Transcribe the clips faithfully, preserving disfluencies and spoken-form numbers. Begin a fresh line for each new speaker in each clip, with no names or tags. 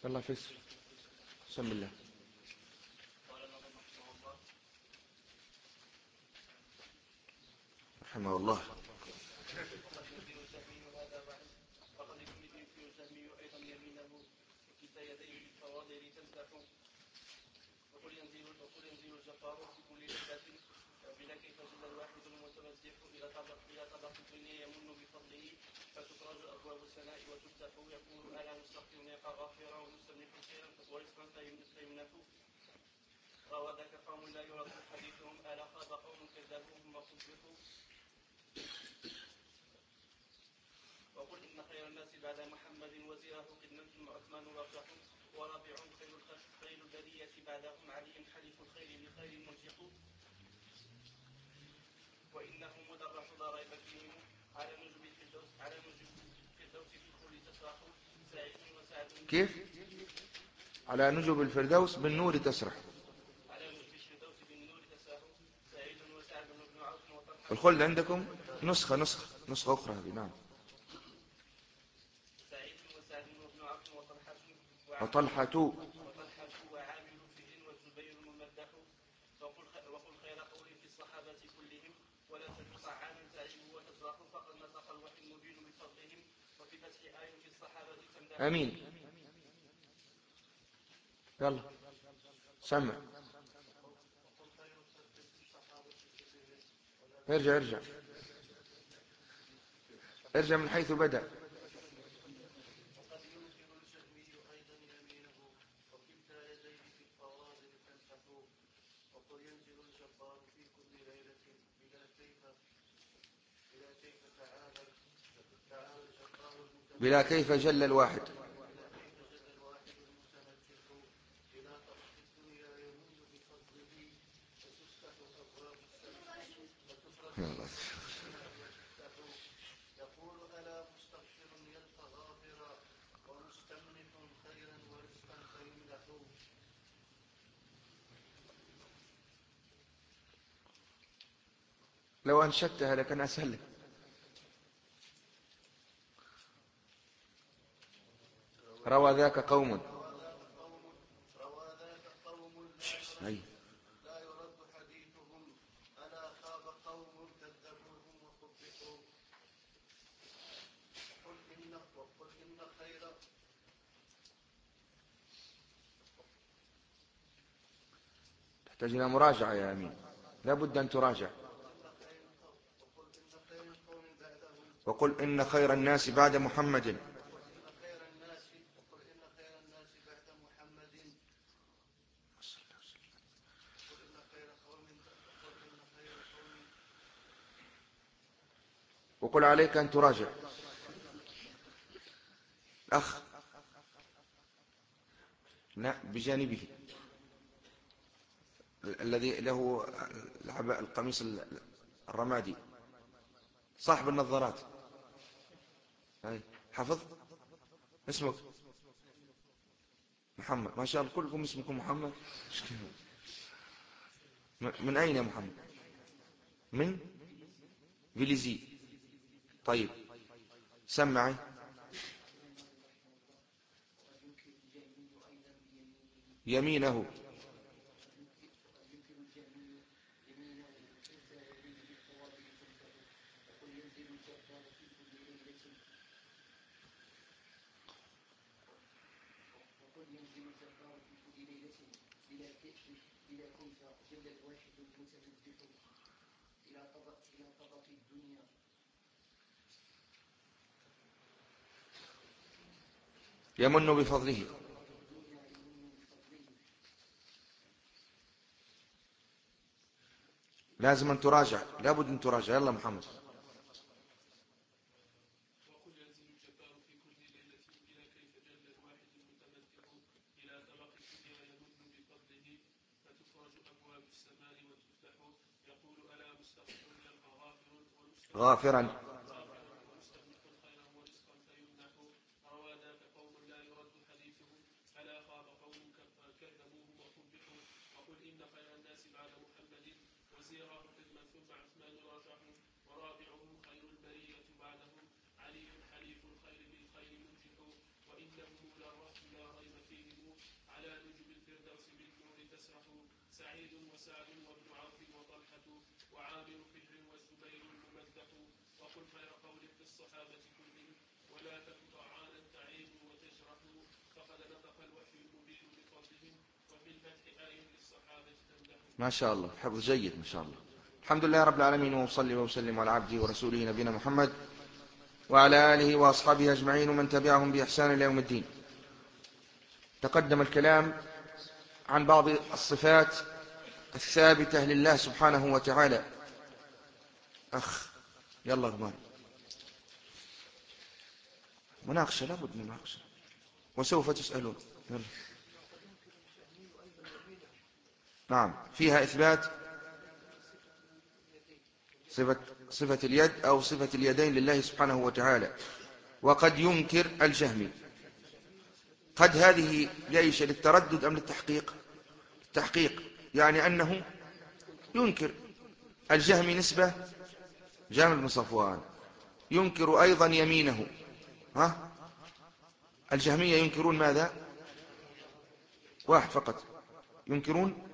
يلا فيصل بسم الله. رحمه الله.
وقل ينزل وقل ينزل الجبار في كل ليلة بلا كيف جل الواحد المتمسح إلى طبق إلى طبق الدنيا يمن بفضله فتفرج أبواب السماء وتفتح يقول ألا مستغفر يقع غافرا ومستملك خيرا ورزقا فيمنح روى ذاك قوم لا يرد حديثهم ألا خاب قوم كذبوهم وصدقوا. وقل إن خير الناس بعد محمد وزيره خدمة وعثمان رجح ورابعهم خير خير البرية بعدهم علي حليف الخير بخير مرجح وإنهم مدرح لا ريب فيهم على نجوم الفردوس على نجوم الفردوس في الخلد تسرح سعيد وسعد.
كيف؟ على نجوم الفردوس بالنور تسرح.
على نجوم الفردوس بالنور تسرح سعيد وسعد بن عوف وطلحة.
الخلد عندكم نسخة نسخة نسخة أخرى هذه. نعم.
سعيد وسعد بن عوف وطلحة
وطلحة
وطلحة وعامر فهر والزبير الممدح. وقل خير قول في الصحابة كلهم ولا تجد طعاما تعيب وتجرح فقد نطق الوحي المبين بفضلهم وفي فتح آية في الصحابة تمدح.
أمين. يلا سمع. ارجع ارجع ارجع من حيث بدأ.
وقد ينكر الجهمي أيضا يمينه وكلتا يديه في الفواضل تمسح. وقل ينزل الجبار في كل ليلة بلا كيف بلا كيف تعالى تعالى الجبار المتمسح
بلا كيف جل الواحد
بلا كيف جل الواحد المتمسح إلى طبق الدنيا يمن بفضله وتفتح أبواب السماء وتفرج أبواب السماء وتفتح يقول ألا مستغفر يلقى غافرا ومستمنح خيرا ورزقا فيمنح.
لو أنشدتها لكان أسهل لك. روى ذاك قوم
روى ذاك قوم لا
أي.
يرد لا يرد حديثهم ألا خاب قوم كذبوهم وقبحوا. قل إن وقل إن خير
تحتاج إلى مراجعة يا أمين، لا بد أن تراجع.
وقل إن خير القوم بعدهم
وقل إن خير الناس بعد محمد
وقل إن خير الناس وقل إن خير الناس بعد محمد وقل إن خير قوم وقل إن خير قوم.
وقل عليك أن تراجع. أخ لا بجانبه الذي له العباء القميص الرمادي صاحب النظارات. حفظ اسمك محمد ما شاء الله كلكم اسمكم محمد. من أين يا محمد؟ من فيليزي. طيب سمعي. يمينه
وقل ينزل الجبار في كل ليلة بلا كيف بلا كيف جل الواحد المتمسح إلى طبق إلى طبق الدنيا
يمن بفضله. لازم أن تراجع، لابد أن تراجع. يلا محمد.
وقل ينزل الجبار في كل ليلة بلا كيف جل الواحد المتمسح إلى طبق الدنيا يمن بفضله فتفرج أبواب السماء وتفتح يقول ألا مستغفر يلقى غافر
غافرا
ومستملك خيرا ورزقا فيمنح. روى ذاك قوم لا يرد حديثهم ألا خاب قوم كذبوهم وقبحوا. وقل إن خير الناس بعد محمد وزيره خدمة ثم عثمان راجح ورابعهم خير البرية بعدهم علي حليف الخير بالخير منجح. وإنهم للرهط لا ريب فيهم يسرح سعيد وسعد وابن عوف وطلحة وعامر فهر والزبير الممدح وقل خير قول في الصحابة كلهم ولا تك طعانا تعيب وتجرح فقد نطق الوحي المبين بفضلهم وفي الفتح آي للصحابة تمدح.
ما شاء الله، حفظ جيد ما شاء الله. الحمد لله رب العالمين، وصلي وسلم على عبده ورسوله نبينا محمد وعلى آله وأصحابه أجمعين ومن تبعهم بإحسان إلى يوم الدين. تقدم الكلام عن بعض الصفات الثابتة لله سبحانه وتعالى. أخ يلا غمان، مناقشة، لابد من مناقشة وسوف تسألون. يلا. نعم، فيها إثبات صفة, صفة اليد أو صفة اليدين لله سبحانه وتعالى. وقد ينكر الجهمي. قد هذه ليش للتردد أم للتحقيق؟ التحقيق، يعني أنه ينكر. الجهمي نسبة جهم بن صفوان، ينكر أيضا يمينه. ها؟ الجهمية ينكرون ماذا؟ واحد فقط، ينكرون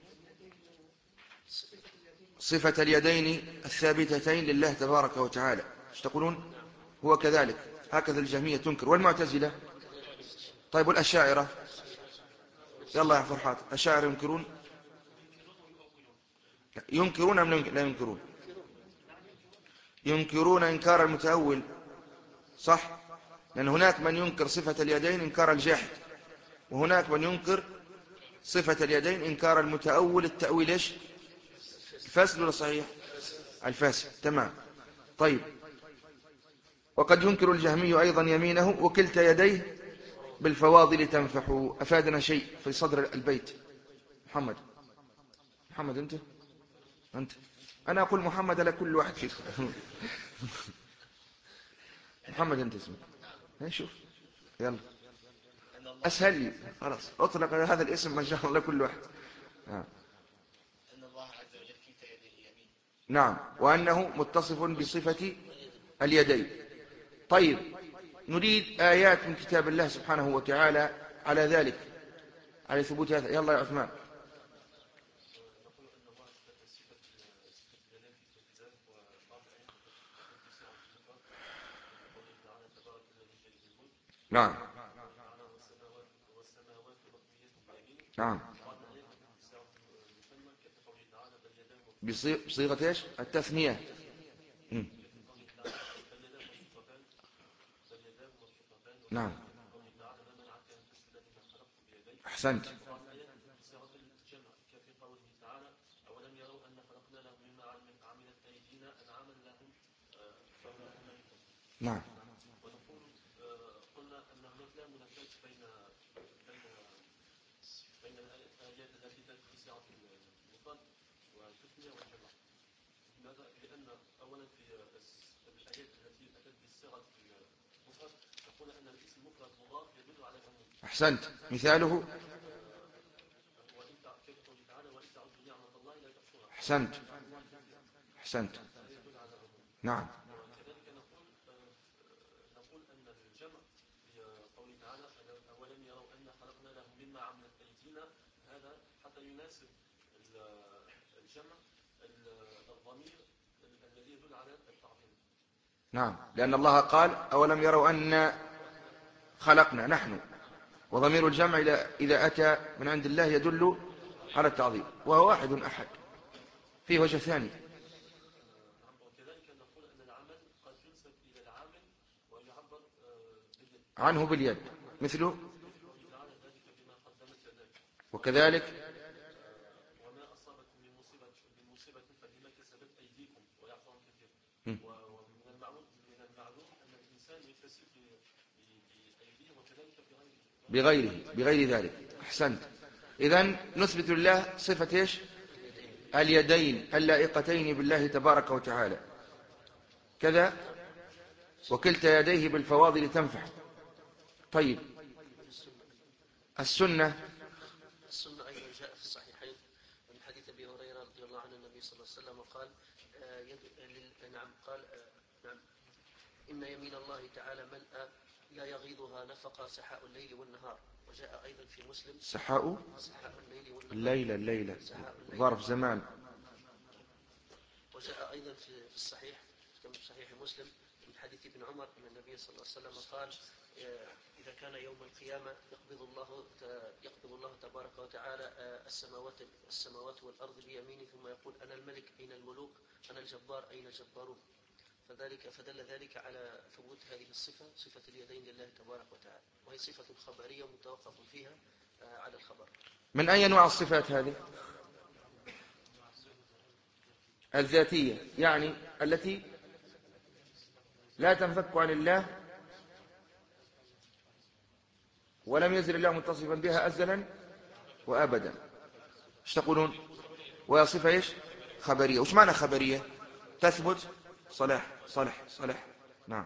صفة اليدين الثابتتين لله تبارك وتعالى. ايش تقولون؟ هو كذلك، هكذا الجهمية تنكر. والمعتزلة؟ طيب والأشاعرة؟ يلا يا فرحات، الأشاعرة ينكرون؟ ينكرون أم لا ينكرون؟ ينكرون إنكار المتأول، صح؟ لأن هناك من ينكر صفة اليدين إنكار الجاحد، وهناك من ينكر صفة اليدين إنكار المتأول. التأويل إيش؟ الفاسد ولا صحيح؟ الفاسد، تمام. طيب، وقد ينكر الجهمي أيضا يمينه وكلتا يديه بالفواضل تنفح. أفادنا شيء في صدر البيت. محمد محمد أنت أنت أنا أقول محمد على كل واحد فيكم. محمد أنت اسمك، شوف يلا أسهل، خلاص أطلق هذا الاسم ما شاء الله كل واحد. آه.
أن الله عز وجل كلتا يديه يمين.
نعم، وأنه متصف بصفة اليدين. طيب، نريد آيات من كتاب الله سبحانه وتعالى على ذلك، على ثبوت هذا. يلا يا عثمان.
نقول أن الله أثبت صفة صفة اليدين في الالتزام وبعض الآيات أثبت بصيغة المفرد كقوله تعالى تبارك الذي بيده الملك.
نعم
تعالى والسماوات والسماوات مطويات بيمينه.
نعم،
بعض الآيات أثبت بصيغة المثنى كقوله تعالى بل يداه
بصي- بصيغة ايش؟ التثنية. مم.
كقوله تعالى بل يداه مبسوطتان بل يداه مبسوطتان.
نعم،
وقوله تعالى ما منعك أن تسجد لما خلقت بيديك.
أحسنت.
وبعض الآيات بصيغة الجمع كفي قوله تعالى أولم يروا أن خلقنا لهم مما عملت أيدينا أنعاما لهم فهم مالكون.
نعم
ونقول قلنا أن هناك لا منافاة بين بين بين الآيات التي تأتي بصيغة المفرد والتثنية والجمع. لماذا؟ لأن أولا في الآيات التي أتت بصيغة المفرد نقول أن الاسم المفرد مضاف يدل على العموم.
أحسنت. مثاله؟
وإن قوله تعالى وإن تعدوا نعمة الله لا تحصوها.
أحسنت أحسنت.
هذا يدل على العموم.
نعم.
وكذلك نقول نقول أن الجمع في قوله تعالى أولم يروا أن خلقنا لهم مما عملت أيدينا، هذا حتى يناسب الجمع الضمير الذي يدل على التعظيم.
نعم، لأن الله قال أولم يروا أن خلقنا نحن، وضمير الجمع إذا أتى من عند الله يدل على التعظيم، وهو واحد أحد. فيه وجه ثاني.
وكذلك نقول أن العمل قد ينسب إلى العامل ويعبر باليد
عنه باليد، مثله
تعالى ذلك بما قدمت يداك.
وكذلك
وما أصابكم من مصيبة من مصيبة فبما كسبت أيديكم ويعفو عن كثير. ومن المعلوم من المعلوم أن الإنسان يكتسب بأيديه وكذلك
بغيره بغير ذلك. أحسنت. إذن نثبت لله صفة إيش؟ اليدين اللائقتين بالله تبارك وتعالى. كذا وكلتا يديه بالفواضل تنفح. طيب، السنة
السنة أيضا جاء في الصحيحين من حديث أبي هريرة رضي الله عنه النبي صلى الله عليه وسلم وقال آه يد... نعم قال آه نعم إن يمين الله تعالى ملأ لا يغيضها نفق سحاء الليل والنهار. وجاء أيضا في مسلم
سحاء
سحاء الليل والنهار
الليلة الليلة
سحاء الليل
ظرف زمان.
وجاء أيضا في الصحيح كما في صحيح مسلم من حديث ابن عمر أن النبي صلى الله عليه وسلم قال إذا كان يوم القيامة يقبض الله يقبض الله تبارك وتعالى السماوات السماوات والأرض بيمينه ثم يقول أنا الملك أين الملوك أنا الجبار أين الجبارون. فذلك فدل ذلك على ثبوت هذه الصفة صفة اليدين لله تبارك وتعالى، وهي صفة خبرية متوقف فيها على الخبر.
من أي أنواع الصفات هذه؟ الذاتية، يعني التي لا تنفك عن الله ولم يزل الله متصفا بها أزلا وأبدا. ايش تقولون؟ وهي صفة ايش؟ خبرية. وش معنى خبرية؟ تثبت صلاح صالح صالح. نعم.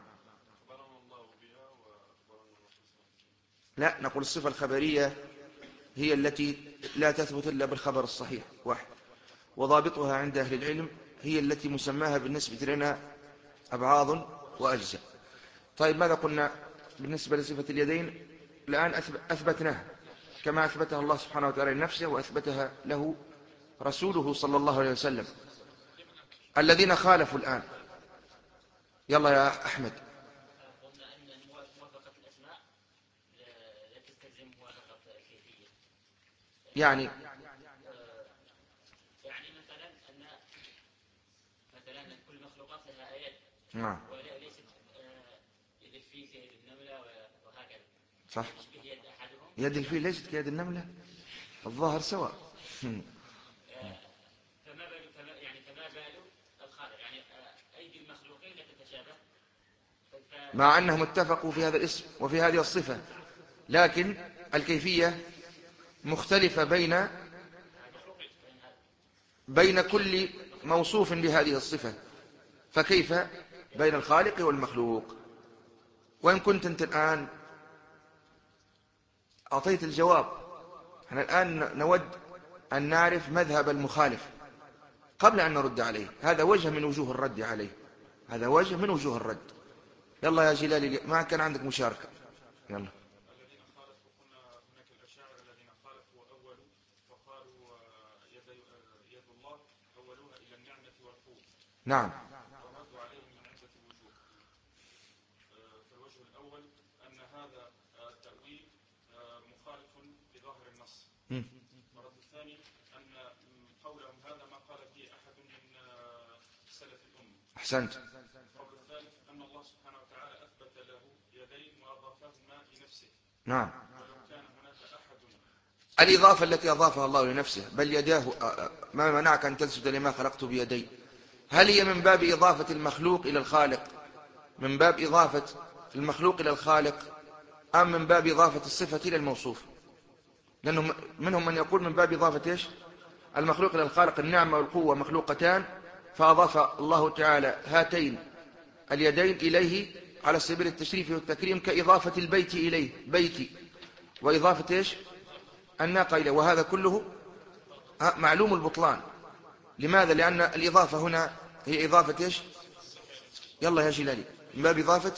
لا، نقول الصفة الخبرية هي التي لا تثبت إلا بالخبر الصحيح واحد. وضابطها عند أهل العلم هي التي مسماها بالنسبة لنا أبعاض وأجزاء. طيب ماذا قلنا بالنسبة لصفة اليدين؟ الآن أثبتناها كما أثبتها الله سبحانه وتعالى لنفسه وأثبتها له رسوله صلى الله عليه وسلم. الذين خالفوا الآن، يلا يا أحمد.
قلنا أن موافقة الأسماء لا تستلزم موافقة الكيفية.
يعني
يعني مثلا أن مثلا كل المخلوقات لها آيات.
نعم.
وليست يد الفيل كيد النملة وهكذا.
صح.
يشبه يد أحدهم.
يد الفيل ليست كيد النملة، الظاهر سواء.
فما بال يعني فما بال الخالق، يعني أيدي المخلوقين لا تتشابه
مع أنهم اتفقوا في هذا الاسم وفي هذه الصفة، لكن الكيفية مختلفة بين بين كل موصوف بهذه الصفة. فكيف بين الخالق والمخلوق؟ وإن كنت أنت الآن أعطيت الجواب، احنا الآن نود أن نعرف مذهب المخالف قبل أن نرد عليه. هذا وجه من وجوه الرد عليه، هذا وجه من وجوه الرد. يلا يا جلالي، ما كان عندك مشاركة. يلا.
الذين خالفوا قلنا هناك الأشاعرة الذين خالفوا وأولوا فقالوا يد يد الله أولوها إلى النعمة والقوة.
نعم.
وردوا عليهم من عدة وجوه. فالوجه الأول أن هذا التأويل مخالف لظاهر النص. والرد الثاني أن قولهم هذا ما قال به أحد من سلف الأمة.
أحسنت.
القول الثالث أن الله سبحانه وتعالى أثبت له يدين وأضافهما لنفسه.
نعم.
ولو كان هناك أحد.
الإضافة التي أضافها الله لنفسه، بل يداه ما منعك أن تسجد لما خلقت بيدي، هل هي من باب إضافة المخلوق إلى الخالق، من باب إضافة المخلوق إلى الخالق، أم من باب إضافة الصفة إلى الموصوف؟ لأنه منهم من يقول من باب إضافة إيش؟ المخلوق إلى الخالق. النعمة والقوة مخلوقتان، فأضاف الله تعالى هاتين اليدين إليه على سبيل التشريف والتكريم، كإضافة البيت إليه بيتي، وإضافة إيش؟ الناقة إليه. وهذا كله معلوم البطلان. لماذا؟ لأن الإضافة هنا هي إضافة إيش؟ يلا يا جلالي، من باب إضافة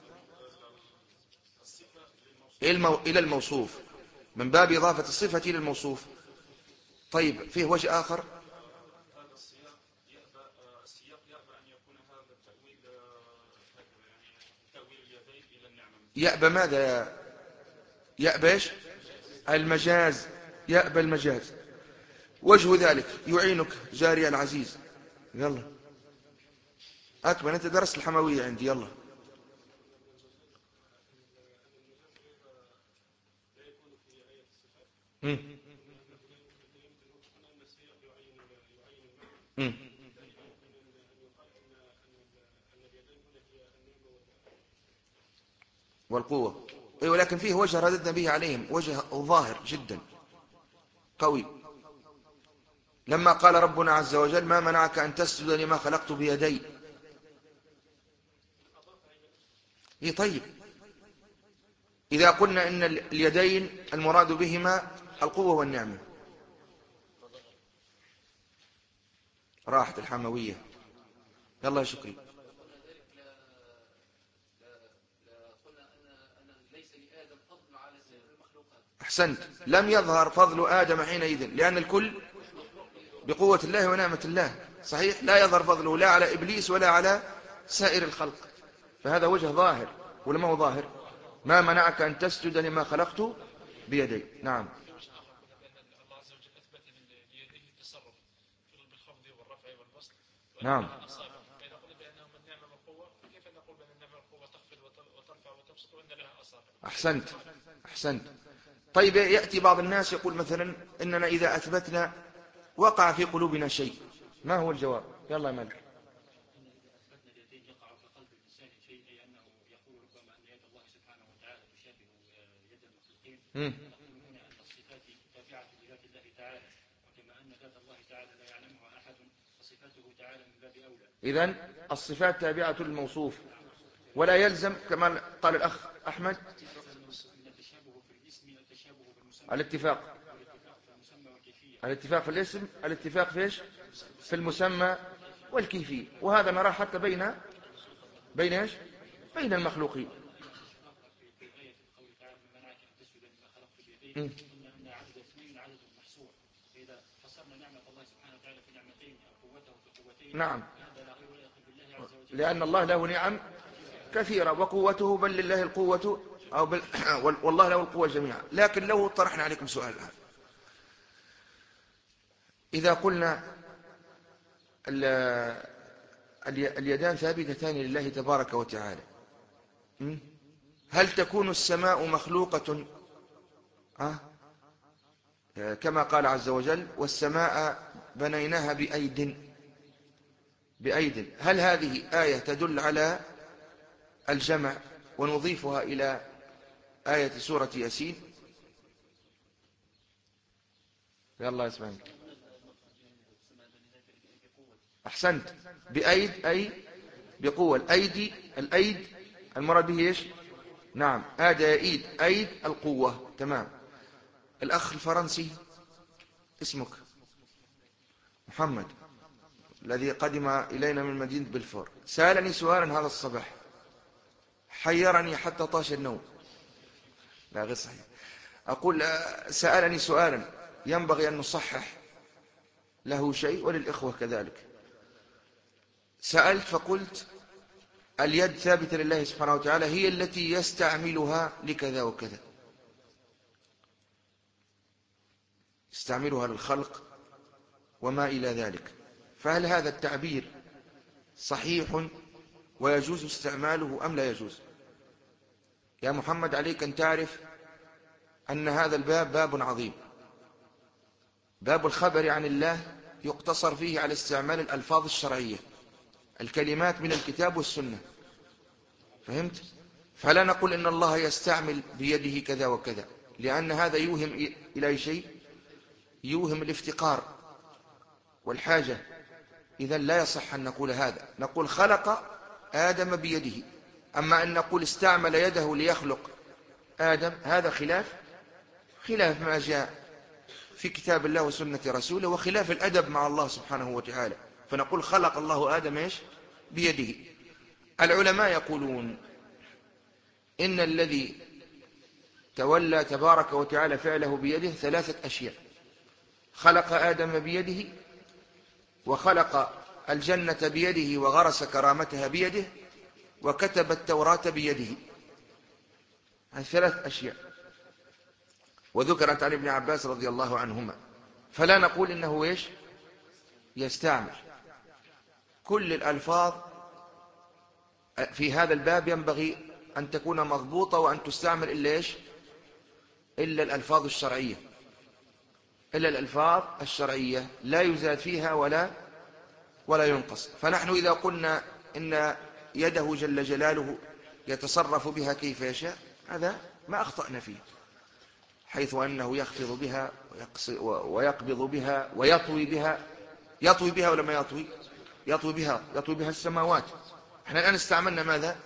إلى الموصوف، من باب إضافة الصفة إلى الموصوف. طيب فيه وجه آخر.
هذا السياق يأبى السياق يأبى أن يكون هذا التأويل هكذا، يعني تأويل اليدين إلى النعمة.
يأبى ماذا يا يأبى إيش؟ المجاز. يأبى المجاز. وجه ذلك يعينك جاري العزيز. يلا أكمل، أنت درست الحموية عندي. يلا. مم. مم. والقوة. أي ولكن فيه وجه رددنا به عليهم، وجه ظاهر جدا قوي. لما قال ربنا عز وجل ما منعك أن تسجد لما خلقت بيدي. إيه طيب، إذا قلنا إن اليدين المراد بهما القوة والنعمة. راحت الحموية. يلا يا شكري.
قلنا ذلك لا لا لا قلنا أن
أحسنت. لم يظهر فضل آدم حينئذ، لأن الكل بقوة الله ونعمة الله، صحيح؟ لا يظهر فضله لا على إبليس ولا على سائر الخلق، فهذا وجه ظاهر ولا ما هو ظاهر؟ ما منعك أن تسجد لما خلقت بيدي. نعم. نعم. أحسنت أحسنت. طيب يأتي بعض الناس يقول مثلا إننا إذا أثبتنا وقع في قلوبنا شيء، ما هو الجواب؟ يلا يا مالك. مم. إذن الصفات تابعة للموصوف، ولا يلزم كما قال الأخ أحمد الاتفاق الاتفاق في الاسم، الاتفاق في ايش؟ في المسمى والكيفية، وهذا نراه حتى بين بين ايش؟ بين المخلوقين. م. نعم، لأن الله له نعم كثيرة وقوته بل لله القوة أو بل والله له القوة جميعا. لكن لو طرحنا عليكم سؤال الآن، إذا قلنا اليدان ثابتتان لله تبارك وتعالى، هل تكون السماء مخلوقة أه؟ كما قال عز وجل والسماء بنيناها بأيد بأيد، هل هذه آية تدل على الجمع ونضيفها إلى آية سورة ياسين؟ يا الله يسمعني. أحسنت. بأيد أي بقوة. الأيدي الأيد المراد به إيش؟ نعم، آدى يأيد أيد القوة. تمام. الأخ الفرنسي اسمك محمد الذي قدم إلينا من مدينة بلفور سألني سؤالا هذا الصباح حيرني حتى طاش النوم. لا غير صحيح. أقول سألني سؤالا ينبغي أن نصحح له شيء وللإخوة كذلك. سألت فقلت اليد ثابتة لله سبحانه وتعالى هي التي يستعملها لكذا وكذا، يستعملها للخلق وما إلى ذلك، فهل هذا التعبير صحيح ويجوز استعماله أم لا يجوز؟ يا محمد عليك أن تعرف أن هذا الباب باب عظيم، باب الخبر عن الله يقتصر فيه على استعمال الألفاظ الشرعية، الكلمات من الكتاب والسنة، فهمت؟ فلا نقول إن الله يستعمل بيده كذا وكذا، لأن هذا يوهم إلى شيء، يوهم الافتقار والحاجة، إذن لا يصح أن نقول هذا. نقول خلق آدم بيده، أما أن نقول استعمل يده ليخلق آدم هذا خلاف خلاف ما جاء في كتاب الله وسنة رسوله، وخلاف الأدب مع الله سبحانه وتعالى، فنقول خلق الله آدم إيش؟ بيده. العلماء يقولون إن الذي تولى تبارك وتعالى فعله بيده ثلاثة أشياء: خلق آدم بيده، وخلق الجنة بيده وغرس كرامتها بيده، وكتب التوراة بيده. هذه ثلاث أشياء وذكرت عن ابن عباس رضي الله عنهما، فلا نقول إنه إيش؟ يستعمل. كل الألفاظ في هذا الباب ينبغي أن تكون مضبوطة وأن تستعمل إلا إيش؟ إلا الألفاظ الشرعية، إلا الألفاظ الشرعية لا يزاد فيها ولا ولا ينقص. فنحن إذا قلنا إن يده جل جلاله يتصرف بها كيف يشاء، هذا ما أخطأنا فيه، حيث أنه يخفض بها ويقبض بها ويطوي بها. يطوي بها ولا ما يطوي؟ يطوي بها، يطوي بها السماوات. احنا الآن استعملنا ماذا؟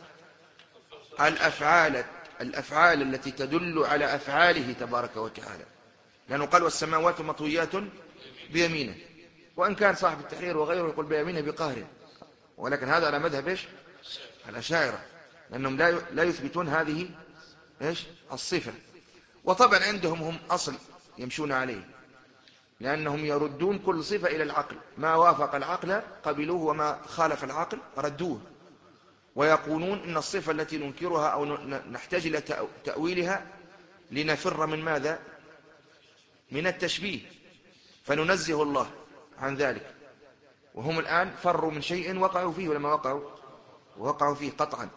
الأفعال الأفعال التي تدل على أفعاله تبارك وتعالى، لأنه قال والسماوات مطويات بيمينه، وإن كان صاحب التحرير وغيره يقول بيمينه بقهره، ولكن هذا على مذهب إيش؟ الأشاعرة، لأنهم لا لا يثبتون هذه إيش؟ الصفة. وطبعا عندهم هم أصل يمشون عليه، لأنهم يردون كل صفة إلى العقل، ما وافق العقل قبلوه وما خالف العقل ردوه، ويقولون إن الصفة التي ننكرها أو نحتاج إلى تأويلها لنفر من ماذا؟ من التشبيه، فننزه الله عن ذلك. وهم الآن فروا من شيء وقعوا فيه ولما وقعوا وقعوا فيه قطعا.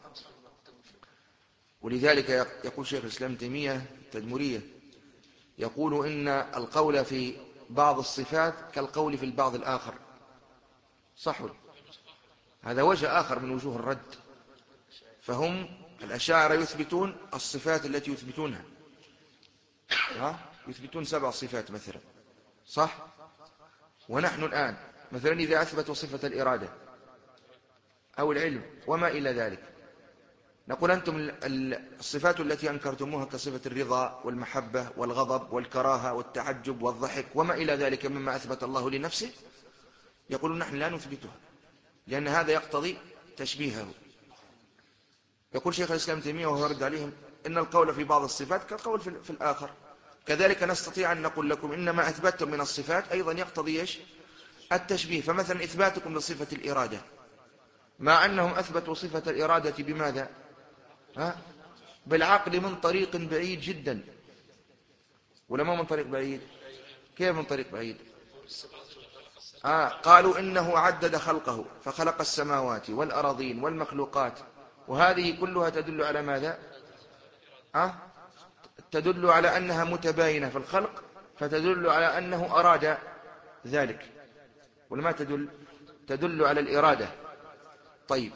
ولذلك يقول شيخ الإسلام تيمية التدمرية، يقول إن القول في بعض الصفات كالقول في البعض الآخر. صح، هذا وجه آخر من وجوه الرد. فهم الأشاعرة يثبتون الصفات التي يثبتونها، ها؟ يثبتون سبع صفات مثلا، صح؟ ونحن الآن مثلا إذا أثبتوا صفة الإرادة أو العلم وما إلى ذلك، نقول أنتم الصفات التي أنكرتموها كصفة الرضا والمحبة والغضب والكراهة والتعجب والضحك وما إلى ذلك مما أثبت الله لنفسه، يقولون نحن لا نثبتها لأن هذا يقتضي تشبيهه. يقول شيخ الإسلام تيمية وهو يرد عليهم إن القول في بعض الصفات كالقول في الآخر. كذلك نستطيع أن نقول لكم إن ما أثبتتم من الصفات أيضا يقتضي إيش؟ التشبيه. فمثلا إثباتكم لصفة الإرادة مع أنهم أثبتوا صفة الإرادة بماذا؟ ها؟ بالعقل من طريق بعيد جدا، ولا ما من طريق بعيد؟ كيف من طريق بعيد؟ آه قالوا إنه عدد خلقه فخلق السماوات والأراضين والمخلوقات، وهذه كلها تدل على ماذا؟ آه تدل على أنها متباينة في الخلق، فتدل على أنه أراد ذلك، ولا ما تدل؟ تدل على الإرادة. طيب،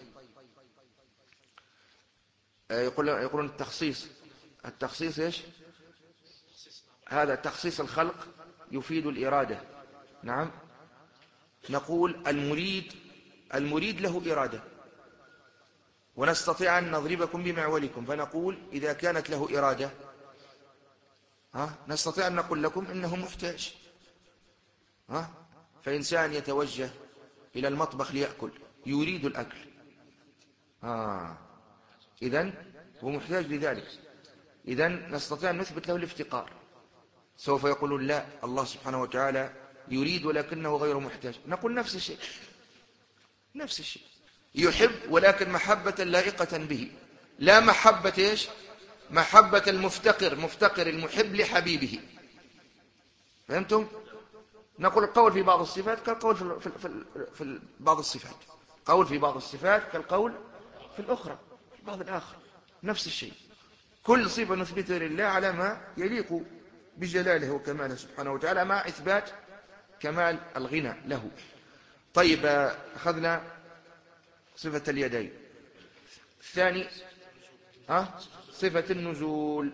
يقول يقولون التخصيص التخصيص إيش؟ هذا تخصيص الخلق يفيد الإرادة. نعم، نقول المريد المريد له إرادة، ونستطيع أن نضربكم بمعولكم فنقول إذا كانت له إرادة ها نستطيع أن نقول لكم إنه محتاج. ها فإنسان يتوجه إلى المطبخ ليأكل، يريد الأكل، آه إذن هو محتاج لذلك، إذن نستطيع أن نثبت له الافتقار. سوف يقولون لا، الله سبحانه وتعالى يريد ولكنه غير محتاج، نقول نفس الشيء نفس الشيء، يحب ولكن محبة لائقة به، لا محبة إيش؟ محبة المفتقر، مفتقر المحب لحبيبه. فهمتم؟ نقول القول في بعض الصفات كالقول في, في, في, في بعض الصفات، قول في بعض الصفات كالقول في الأخرى في بعض الآخر، نفس الشيء. كل صفة نثبتها لله على ما يليق بجلاله وكماله سبحانه وتعالى، مع إثبات كمال الغنى له. طيب، أخذنا صفة اليدين. الثاني ها صفة النزول.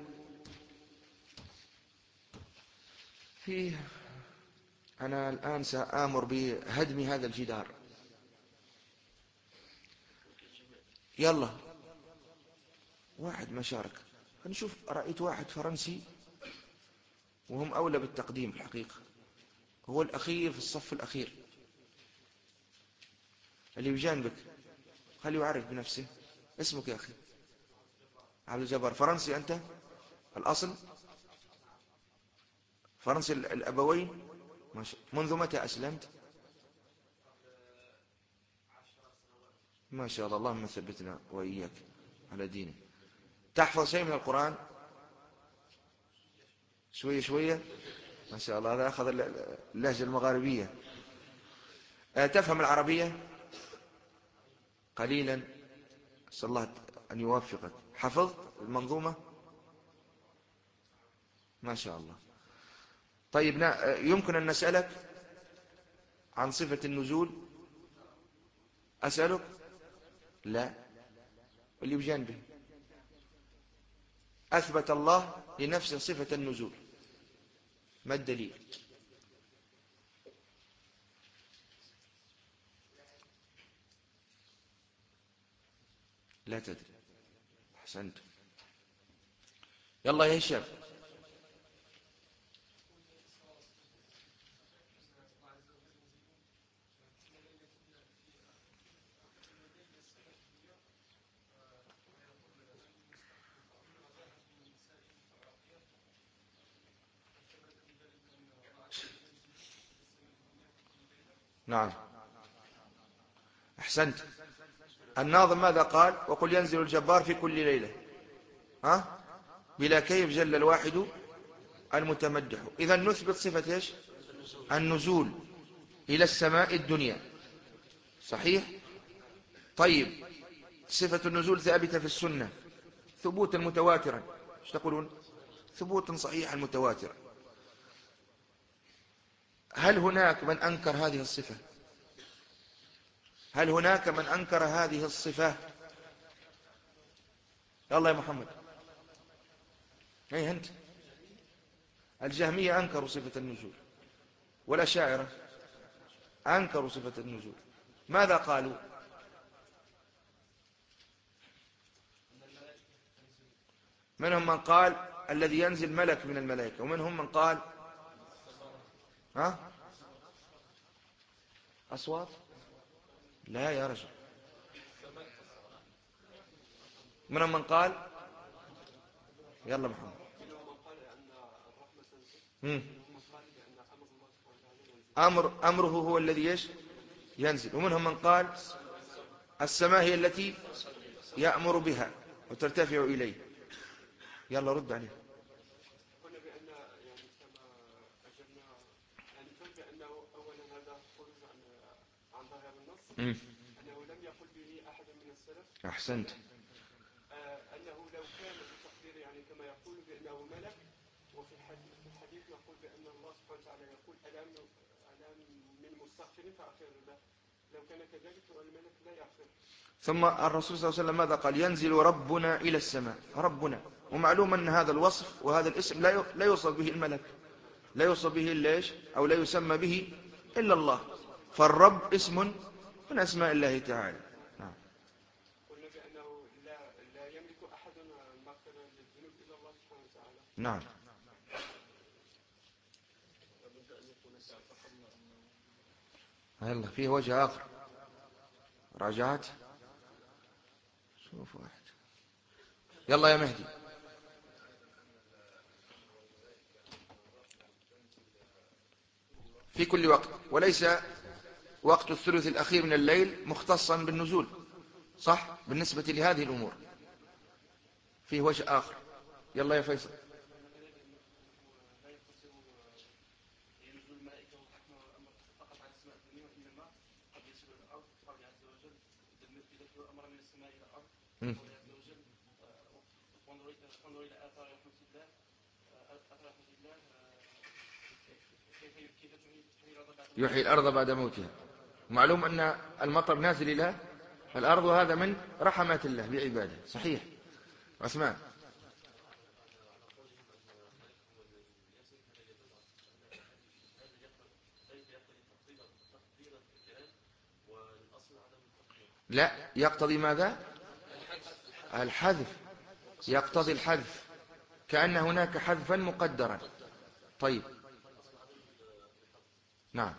فيه أنا الآن سآمر بهدم هذا الجدار. يلا واحد ما شارك، نشوف. رأيت واحد فرنسي وهم أولى بالتقديم الحقيقة، هو الأخير في الصف الأخير اللي بجانبك، خليه يعرف بنفسه. اسمك يا أخي؟ عبد الجبار. فرنسي أنت الأصل؟ فرنسي الأبوين؟ ما شاء. منذ متى أسلمت؟ ما شاء الله، اللهم ثبتنا وإياك على دينه. تحفظ شيء من القرآن؟ شوية شوية ما شاء الله، هذا أخذ اللهجة المغاربية. تفهم العربية قليلا؟ أسأل الله أن يوفقك. حفظت المنظومة؟ ما شاء الله. طيب، يمكن أن نسألك عن صفة النزول؟ أسألك؟ لا، اللي بجانبه. أثبت الله لنفسه صفة النزول، ما الدليل؟ لا تدري. أحسنت. يلا يا هشام. نعم أحسنت. الناظم ماذا قال؟ وقل ينزل الجبار في كل ليلة ها بلا كيف جل الواحد المتمدح. إذا نثبت صفة إيش؟ النزول إلى السماء الدنيا، صحيح؟ طيب صفة النزول ثابتة في السنة ثبوتا متواترا، ايش تقولون؟ ثبوتا صحيحا متواترا. هل هناك من أنكر هذه الصفة؟ هل هناك من أنكر هذه الصفة؟ يلا يا محمد. ايه أنت. الجهمية أنكروا صفة النزول، والأشاعرة أنكروا صفة النزول. ماذا قالوا؟ منهم من قال الذي ينزل ملك من الملائكة، ومنهم من قال ها أصوات. لا يا رجل. منهم من قال يلا محمد. مم. أمر أمره هو الذي يش ينزل. ومنهم من قال السماء هي التي يأمر بها وترتفع إليه. يلا رد عليه.
قلنا بأن يعني كما أجبنا يعني نقول بأنه أولا هذا خروج عن عن ظاهر النص، أنه لم يقل به أحد من السلف.
أحسنت.
آه أنه لو كان بتقدير يعني كما يقول بأنه ملك، وفي الحديث في الحديث نقول بأن الله سبحانه وتعالى يقول ألم ألم من مستغفر فأغفر له، لو كان كذلك والملك لا يغفر.
ثم الرسول صلى الله عليه وسلم ماذا قال؟ ينزل ربنا إلى السماء. ربنا، ومعلوم أن هذا الوصف وهذا الاسم لا لا يوصف به الملك، لا يوصف به إلا إيش؟ أو لا يسمى به إلا الله. فالرب اسم من أسماء الله تعالى. نعم.
قلنا بأنه لا لا يملك أحد مغفرة للذنوب إلا الله سبحانه وتعالى.
نعم. يلا فيه وجه آخر. راجعت. شوف واحد. يلا يا مهدي. في كل وقت، وليس وقت الثلث الأخير من الليل مختصا بالنزول، صح؟ بالنسبة لهذه الأمور فيه وجه آخر. يلا يا فيصل. مم. يحيي الأرض بعد موتها. معلوم أن المطر نازل إلى الأرض، وهذا من رحمات الله بعباده، صحيح. عثمان. لا، يقتضي ماذا؟ الحذف. يقتضي الحذف، كأن هناك حذفا مقدرا. طيب نعم.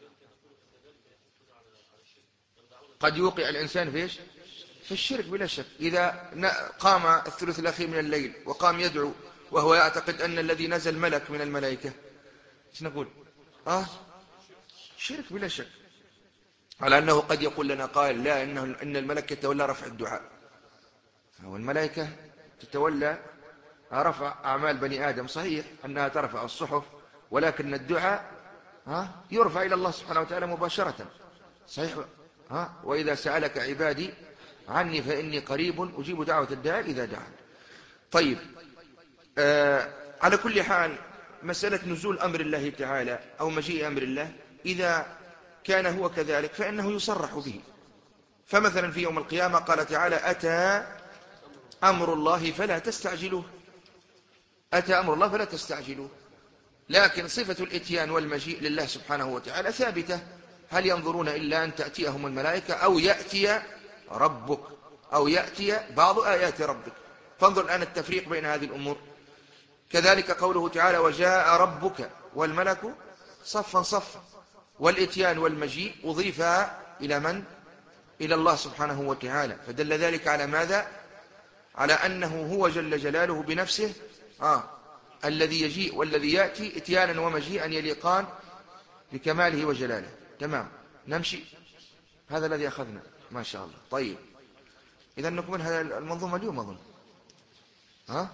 قد يوقع الإنسان في إيش؟ في الشرك بلا شك. إذا قام الثلث الأخير من الليل وقام يدعو وهو يعتقد أن الذي نزل ملك من الملائكة، ايش نقول؟ آه شرك بلا شك. على أنه قد يقول لنا قائل لا، إنه إن الملك يتولى رفع الدعاء، والملائكة تتولى رفع أعمال بني آدم. صحيح أنها ترفع الصحف، ولكن الدعاء ها يرفع إلى الله سبحانه وتعالى مباشرة. صحيح. ها وإذا سألك عبادي عني فإني قريب أجيب دعوة الداعي إذا دعا. طيب آه على كل حال، مسألة نزول أمر الله تعالى أو مجيء أمر الله إذا كان هو كذلك فإنه يصرح به. فمثلا في يوم القيامة قال تعالى أتى أمر الله فلا تستعجلوه. أتى أمر الله فلا تستعجلوه. لكن صفة الإتيان والمجيء لله سبحانه وتعالى ثابتة. هل ينظرون إلا أن تأتيهم الملائكة أو يأتي ربك أو يأتي بعض آيات ربك. فانظر الآن التفريق بين هذه الأمور. كذلك قوله تعالى وجاء ربك والملك صفا صفا. والإتيان والمجيء أضيف إلى من؟ إلى الله سبحانه وتعالى. فدل ذلك على ماذا؟ على أنه هو جل جلاله بنفسه آه الذي يجيء والذي يأتي إتيانا ومجيئا يليقان بكماله وجلاله. تمام. نمشي. هذا الذي أخذنا ما شاء الله. طيب إذا نكملها المنظومة اليوم أظن، ها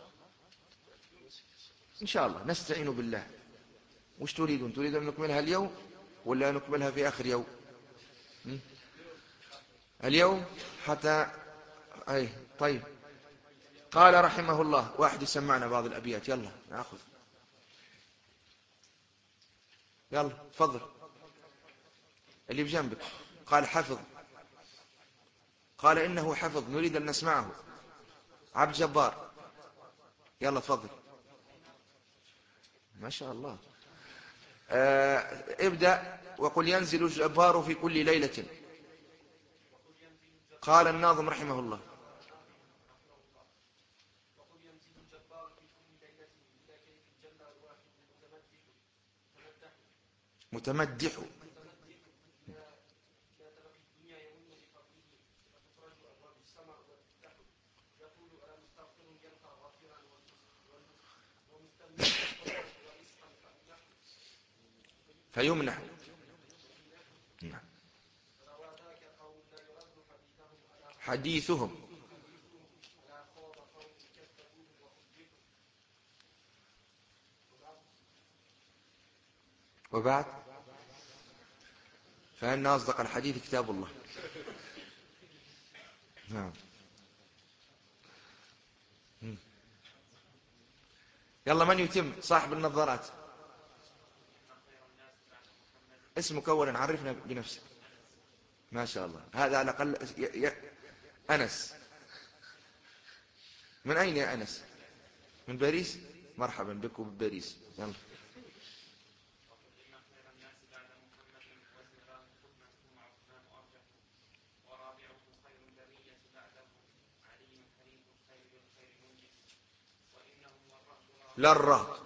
إن شاء الله. نستعين بالله. وش تريدون؟ تريدون أن نكملها اليوم ولا نكملها في آخر يوم؟ اليوم حتى أي. طيب قال رحمه الله، واحد يسمعنا بعض الأبيات، يلا نأخذ، يلا تفضل. اللي بجنبك قال حفظ، قال إنه حفظ، نريد أن نسمعه. عبد جبار يلا تفضل. ما شاء الله. آه ابدأ. وقل ينزل الجبار في كل ليلة. قال الناظم رحمه الله متمدح. فيمنح. نعم. حديثهم. وبعد فإن أصدق الحديث كتاب الله. نعم. يلا من يتم؟ صاحب النظارات اسمك أولا، عرفنا بنفسك. ما شاء الله. هذا على الأقل ي... ي... أنس. من أين يا أنس؟ من باريس. مرحبا بكم بباريس. يلا. لا الرهط.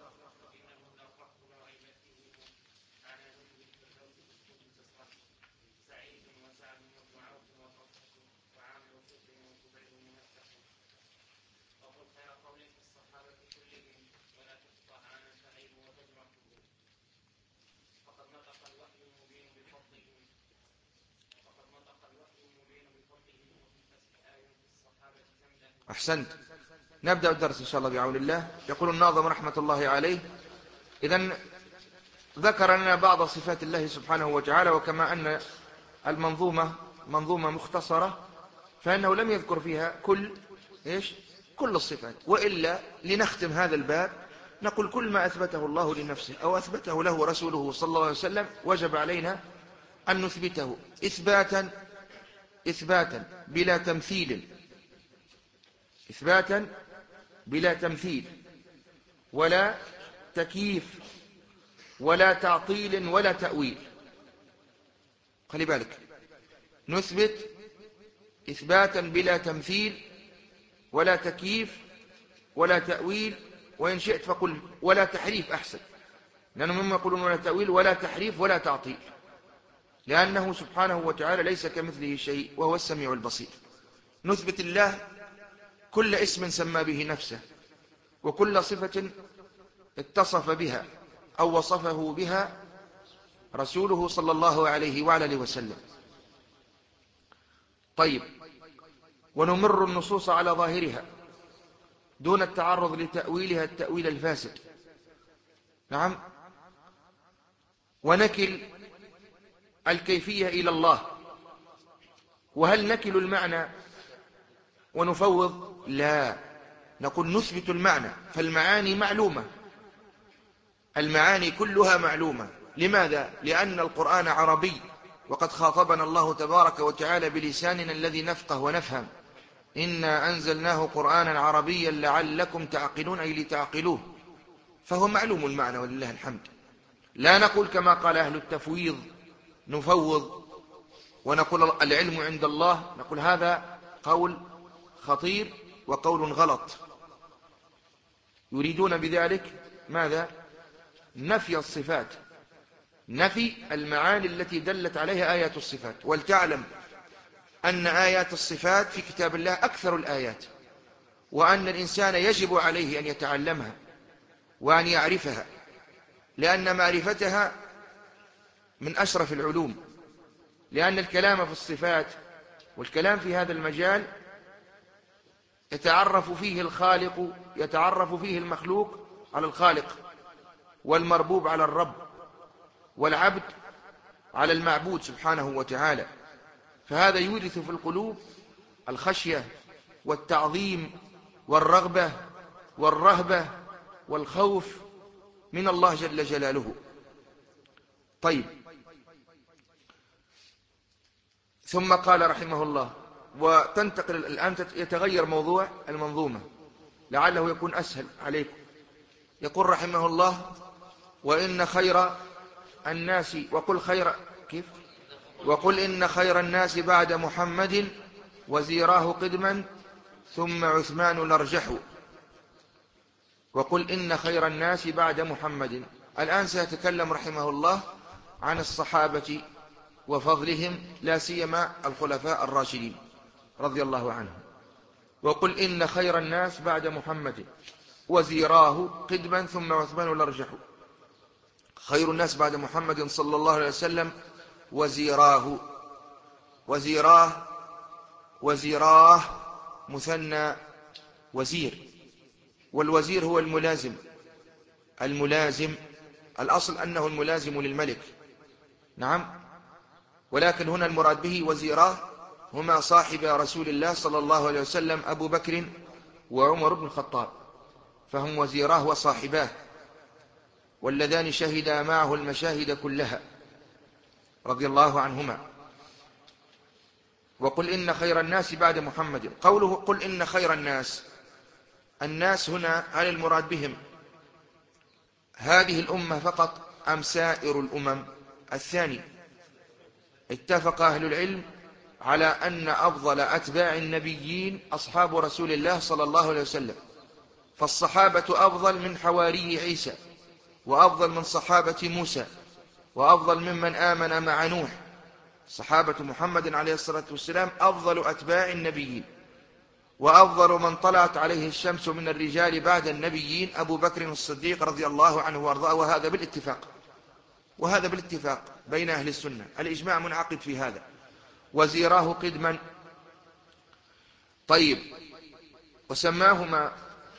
أحسنت. نبدأ الدرس إن شاء الله بعون الله. يقول الناظم رحمة الله عليه: إذن ذكر لنا بعض صفات الله سبحانه وتعالى، وكما أن المنظومة منظومة مختصرة فإنه لم يذكر فيها كل إيش كل الصفات، وإلا لنختم هذا الباب نقول كل ما أثبته الله لنفسه أو أثبته له رسوله صلى الله عليه وسلم وجب علينا أن نثبته إثباتا إثباتا بلا تمثيل، إثباتا بلا تمثيل ولا تكييف ولا تعطيل ولا تأويل. خلي بالك، نثبت إثباتا بلا تمثيل ولا تكييف ولا تأويل، وإن شئت فقل ولا تحريف أحسن، لأنهم هم يقولون ولا تأويل ولا تحريف ولا تعطيل، لأنه سبحانه وتعالى ليس كمثله شيء وهو السميع البصير. نثبت الله كل اسم سمى به نفسه، وكل صفة اتصف بها أو وصفه بها رسوله صلى الله عليه وعلى آله وسلم. طيب، ونمر النصوص على ظاهرها دون التعرض لتأويلها التأويل الفاسد. نعم. ونكل الكيفية إلى الله. وهل نكل المعنى ونفوض؟ لا، نقول نثبت المعنى، فالمعاني معلومة، المعاني كلها معلومة. لماذا؟ لأن القرآن عربي، وقد خاطبنا الله تبارك وتعالى بلساننا الذي نفقه ونفهم: إنا أنزلناه قرآنا عربيا لعلكم تعقلون، أي لتعقلوه، فهو معلوم المعنى ولله الحمد. لا نقول كما قال أهل التفويض نفوض ونقول العلم عند الله، نقول هذا قول خطير وقول غلط. يريدون بذلك ماذا؟ نفي الصفات، نفي المعاني التي دلت عليها آيات الصفات. ولتعلم أن آيات الصفات في كتاب الله أكثر الآيات، وأن الإنسان يجب عليه أن يتعلمها وأن يعرفها، لأن معرفتها من أشرف العلوم، لأن الكلام في الصفات والكلام في هذا المجال يتعرف فيه الخالق يتعرف فيه المخلوق على الخالق، والمربوب على الرب، والعبد على المعبود سبحانه وتعالى. فهذا يورث في القلوب الخشية والتعظيم والرغبة والرهبة والخوف من الله جل جلاله. طيب، ثم قال رحمه الله، وتنتقل الآن يتغير موضوع المنظومة لعله يكون أسهل عليكم. يقول رحمه الله: وإن خير الناس وقل خير كيف وقل إن خير الناس بعد محمد وزيراه قدما ثم عثمان الأرجح. وقل إن خير الناس بعد محمد. الآن سيتكلم رحمه الله عن الصحابة وفضلهم، لا سيما الخلفاء الراشدين رضي الله عنهم. وقل إن خير الناس بعد محمد وزيراه قدما ثم عثمان الأرجح. خير الناس بعد محمد صلى الله عليه وسلم وزيراه. وزيراه وزيراه مثنى وزير، والوزير هو الملازم. الملازم الأصل أنه الملازم للملك، نعم، ولكن هنا المراد به وزيراه هما صاحب رسول الله صلى الله عليه وسلم أبو بكر وعمر بن الخطاب، فهم وزيراه وصاحباه، واللذان شهدا معه المشاهد كلها رضي الله عنهما. وقل إن خير الناس بعد محمد. قوله قل إن خير الناس، الناس هنا هل المراد بهم هذه الأمة فقط أم سائر الأمم؟ الثاني. اتفق أهل العلم على أن أفضل أتباع النبيين أصحاب رسول الله صلى الله عليه وسلم، فالصحابة أفضل من حواري عيسى، وأفضل من صحابة موسى، وأفضل ممن آمن مع نوح. صحابة محمد عليه الصلاة والسلام أفضل أتباع النبيين، وأفضل من طلعت عليه الشمس من الرجال بعد النبيين أبو بكر الصديق رضي الله عنه وارضاه، وهذا بالاتفاق وهذا بالاتفاق بين أهل السنة، الإجماع منعقد في هذا. وزيراه قدما. طيب، وسماهما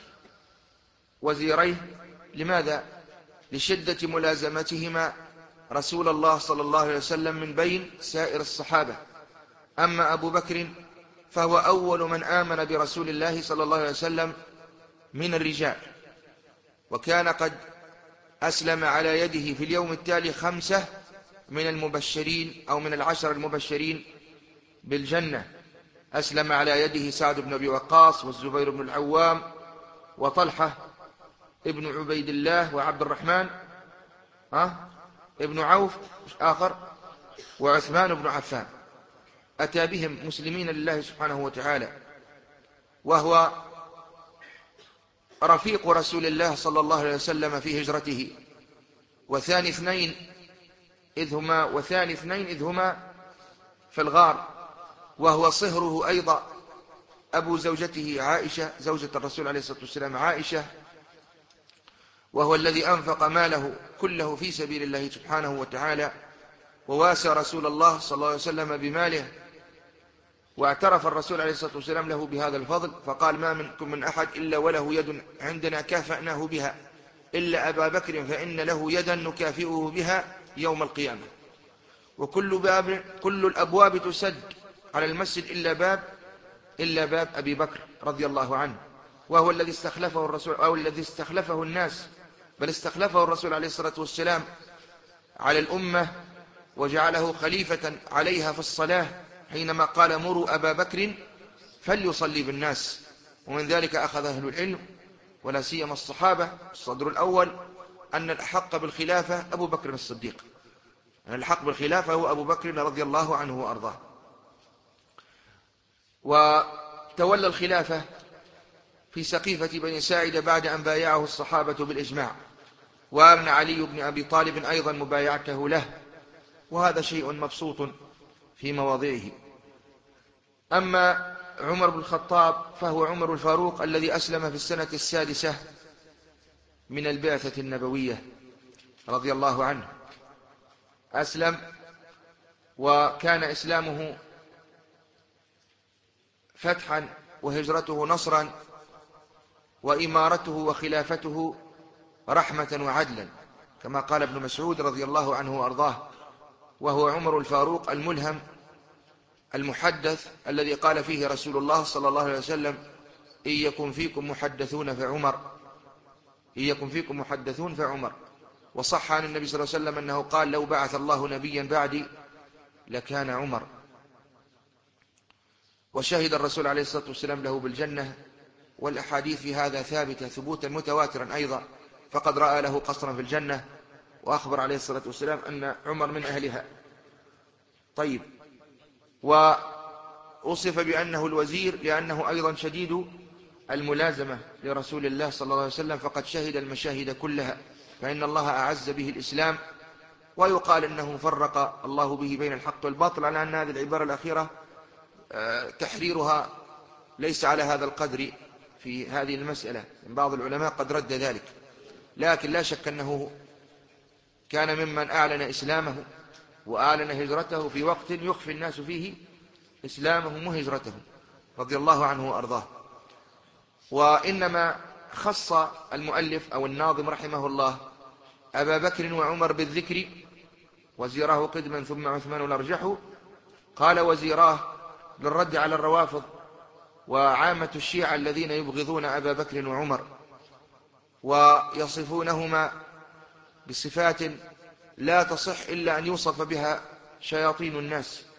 وزيريه لماذا؟ لشدة ملازمتهما رسول الله صلى الله عليه وسلم من بين سائر الصحابة. أما أبو بكر فهو أول من آمن برسول الله صلى الله عليه وسلم من الرجال، وكان قد أسلم على يده في اليوم التالي خمسة من المبشرين أو من العشر المبشرين بالجنة. أسلم على يده سعد بن أبي وقاص والزبير بن العوام وطلحة ابن عبيد الله وعبد الرحمن ها ابن عوف آخر وعثمان بن عفان. أتى بهم مسلمين لله سبحانه وتعالى، وهو رفيق رسول الله صلى الله عليه وسلم في هجرته، وثاني اثنين إذ هما وثاني اثنين إذ هما في الغار، وهو صهره أيضا أبو زوجته عائشة زوجة الرسول عليه الصلاة والسلام عائشة، وهو الذي أنفق ماله كله في سبيل الله سبحانه وتعالى، وواسى رسول الله صلى الله عليه وسلم بماله، واعترف الرسول عليه الصلاة والسلام له بهذا الفضل، فقال: ما منكم من أحد إلا وله يد عندنا كافأناه بها إلا أبا بكر فإن له يدا نكافئه بها يوم القيامة. وكل باب كل الأبواب تسد على المسجد إلا باب إلا باب أبي بكر رضي الله عنه، وهو الذي استخلفه الرسول أو الذي استخلفه الناس، بل استخلفه الرسول عليه الصلاة والسلام على الأمة وجعله خليفة عليها في الصلاة، حينما قال: مروا أبا بكر فليصلي بالناس. ومن ذلك أخذ أهل العلم ولا سيما الصحابة الصدر الأول أن الأحق بالخلافة أبو بكر الصديق، أن الحق بالخلافة هو أبو بكر رضي الله عنه وأرضاه. وتولى الخلافة في سقيفة بني ساعدة بعد أن بايعه الصحابة بالإجماع، وأن علي بن أبي طالب أيضا مبايعته له، وهذا شيء مبسوط في مواضعه. أما عمر بن الخطاب فهو عمر الفاروق الذي أسلم في السنة السادسة من البعثة النبوية رضي الله عنه. أسلم وكان إسلامه فتحا وهجرته نصرا وإمارته وخلافته رحمة وعدلا، كما قال ابن مسعود رضي الله عنه وأرضاه، وهو عمر الفاروق الملهم المحدث الذي قال فيه رسول الله صلى الله عليه وسلم: إن يكن فيكم محدثون فعمر، إن يكن فيكم محدثون فعمر. وصح عن النبي صلى الله عليه وسلم أنه قال: لو بعث الله نبيا بعدي لكان عمر. وشهد الرسول عليه الصلاة والسلام له بالجنة، والأحاديث في هذا ثابتة ثبوتا متواترا أيضا، فقد رأى له قصرا في الجنة، وأخبر عليه الصلاة والسلام أن عمر من أهلها. طيب، وأوصف بأنه الوزير لأنه أيضا شديد الملازمة لرسول الله صلى الله عليه وسلم، فقد شهد المشاهد كلها، فإن الله أعز به الإسلام، ويقال أنه فرق الله به بين الحق والباطل، على أن هذه العبارة الأخيرة تحريرها ليس على هذا القدر في هذه المسألة، بعض العلماء قد رد ذلك، لكن لا شك أنه كان ممن أعلن إسلامه وأعلن هجرته في وقت يخفي الناس فيه إسلامهم وهجرته رضي الله عنه وأرضاه. وإنما خص المؤلف أو الناظم رحمه الله أبا بكر وعمر بالذكر، وزيراه قدما ثم عثمان الأرجح. قال وزيراه للرد على الروافض وعامة الشيعة الذين يبغضون أبا بكر وعمر ويصفونهما بصفات لا تصح إلا أن يوصف بها شياطين الناس،